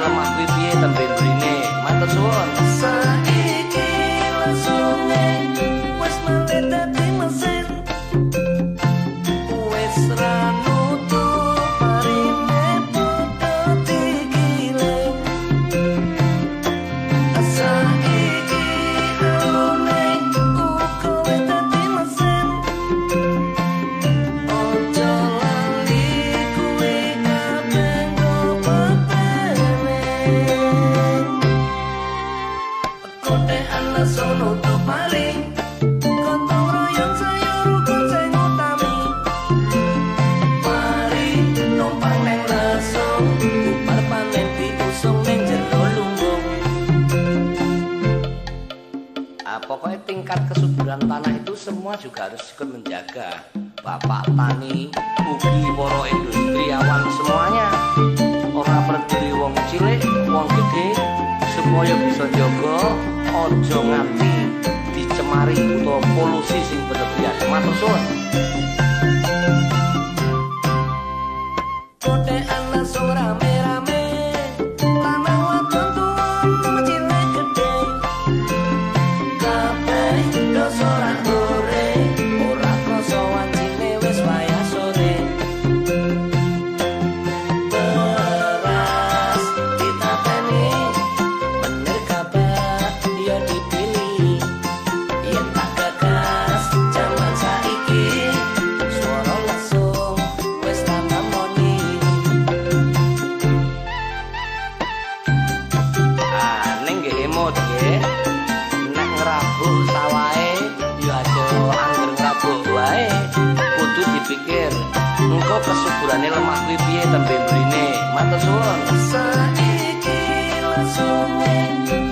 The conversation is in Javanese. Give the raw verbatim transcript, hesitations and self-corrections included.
lemah kuwi piye tembe mrene. Matur suwun. Saiki langsune wis mati dadi mesin. Wis ra nutup parine padha digiling. Saiki alune uga wis dadi mesin. Ojo lali kuwi kabeh ngopatene. Kote ana sono tuh paling gotong royong sayur rukun sing utami. Mari numpang neng lesung upar panen diusung neng jero lumbung. Ah, pokoknya tingkat kesuburan tanah itu semua juga harus ikut menjaga. Bapak tani, ugi para industriawan semuanya. Ora peduli wong cilik, wong gede, supaya bisa jaga aja nganti dicemari utawa polusi sing berlebihan. Matur suwun. Kote ana sing rame-rame lanang wadon tuwa cilik gede. Kabeh dosa ora ore, ora krasa wancine wis wayah sore. Beras ditateni bener kabeh ya dipilih. Yen tak gagas jaman saiki swara lesung wis tak tamoni. Ah, ning nggih emot nggih. Nek ngrabuh sawahe ya aja angger ngrabuh wae. Kudu dipikir, engko kesuburane lemah kuwi piye tembe mrene. Matur suwun. Saiki langsune